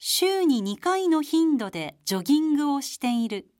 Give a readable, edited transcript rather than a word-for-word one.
週に2回の頻度でジョギングをしている。